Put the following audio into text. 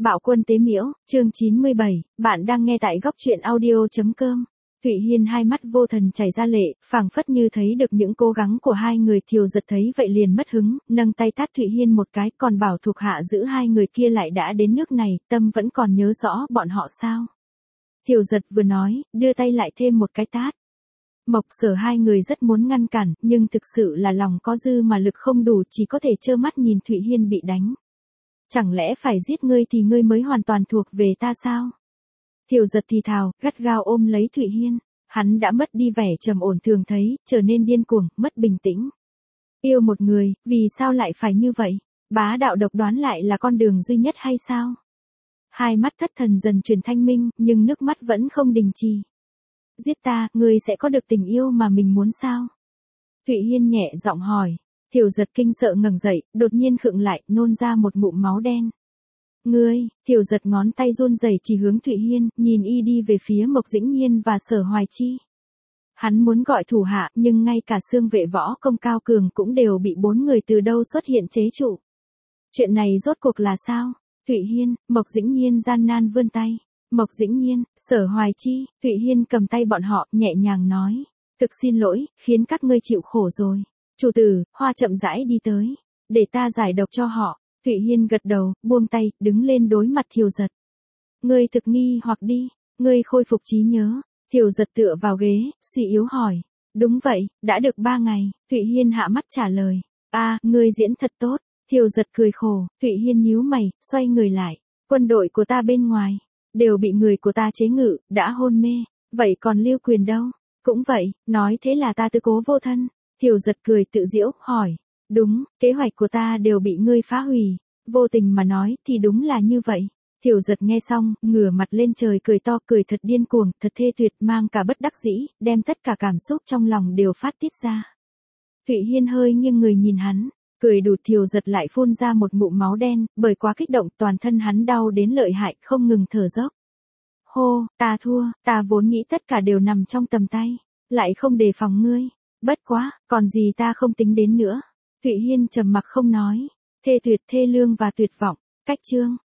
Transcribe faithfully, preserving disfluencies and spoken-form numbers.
Bạo quân tế miễu, chương chín mươi bảy, bạn đang nghe tại góc truyện audio.com. Thụy Hiên hai mắt vô thần chảy ra lệ, phảng phất như thấy được những cố gắng của hai người. Thiều Giật thấy vậy liền mất hứng, nâng tay tát Thụy Hiên một cái, còn bảo thuộc hạ giữ hai người kia lại. Đã đến nước này, Tâm vẫn còn nhớ rõ bọn họ sao? Thiều Giật vừa nói, đưa tay lại thêm một cái tát. Mộc Sở hai người rất muốn ngăn cản, nhưng thực sự là lòng có dư mà lực không đủ, chỉ có thể trơ mắt nhìn Thụy Hiên bị đánh. Chẳng lẽ phải giết ngươi thì ngươi mới hoàn toàn thuộc về ta sao? Thiều Giật thì thào, gắt gao ôm lấy Thụy Hiên. Hắn đã mất đi vẻ trầm ổn thường thấy, trở nên điên cuồng, mất bình tĩnh. Yêu một người, vì sao lại phải như vậy? Bá đạo độc đoán lại là con đường duy nhất hay sao? Hai mắt thất thần dần chuyển thanh minh, nhưng nước mắt vẫn không đình trì. Giết ta, ngươi sẽ có được tình yêu mà mình muốn sao? Thụy Hiên nhẹ giọng hỏi. Thiều Giật kinh sợ ngẩng dậy, đột nhiên khựng lại, nôn ra một ngụm máu đen. Ngươi, Thiều Giật ngón tay run rẩy chỉ hướng Thụy Hiên, nhìn y đi về phía Mộc Dĩnh Nhiên và Sở Hoài Chi. Hắn muốn gọi thủ hạ, nhưng ngay cả xương vệ võ công cao cường cũng đều bị bốn người từ đâu xuất hiện chế trụ. Chuyện này rốt cuộc là sao? Thụy Hiên, Mộc Dĩnh Nhiên gian nan vươn tay. Mộc Dĩnh Nhiên, Sở Hoài Chi, Thụy Hiên cầm tay bọn họ, nhẹ nhàng nói. Thực xin lỗi, khiến các ngươi chịu khổ rồi. Chủ tử, Hoa chậm rãi đi tới. Để ta giải độc cho họ. Thụy Hiên gật đầu, buông tay, đứng lên đối mặt Thiều Giật. Ngươi thực nghi hoặc đi, ngươi khôi phục trí nhớ. Thiều Giật tựa vào ghế, suy yếu hỏi. Đúng vậy, đã được ba ngày. Thụy Hiên hạ mắt trả lời. A, ngươi diễn thật tốt. Thiều Giật cười khổ. Thụy Hiên nhíu mày, xoay người lại. Quân đội của ta bên ngoài, đều bị người của ta chế ngự, đã hôn mê. Vậy còn Lưu Quyền đâu? Cũng vậy, nói thế là ta tư cố vô thân. Thiều Giật cười tự giễu, hỏi. Đúng, kế hoạch của ta đều bị ngươi phá hủy. Vô tình mà nói thì đúng là như vậy. Thiều Giật nghe xong, ngửa mặt lên trời cười to, cười thật điên cuồng, thật thê tuyệt, mang cả bất đắc dĩ, đem tất cả cảm xúc trong lòng đều phát tiết ra. Thụy Hiên hơi nghiêng người nhìn hắn, cười đùa. Thiều Giật lại phun ra một ngụm máu đen, bởi quá kích động toàn thân hắn đau đến lợi hại, không ngừng thở dốc. Hô, ta thua, ta vốn nghĩ tất cả đều nằm trong tầm tay, lại không đề phòng ngươi. Bất quá, còn gì ta không tính đến nữa. Thụy Hiên trầm mặc không nói. Thê tuyệt, thê lương và tuyệt vọng. Cách chương.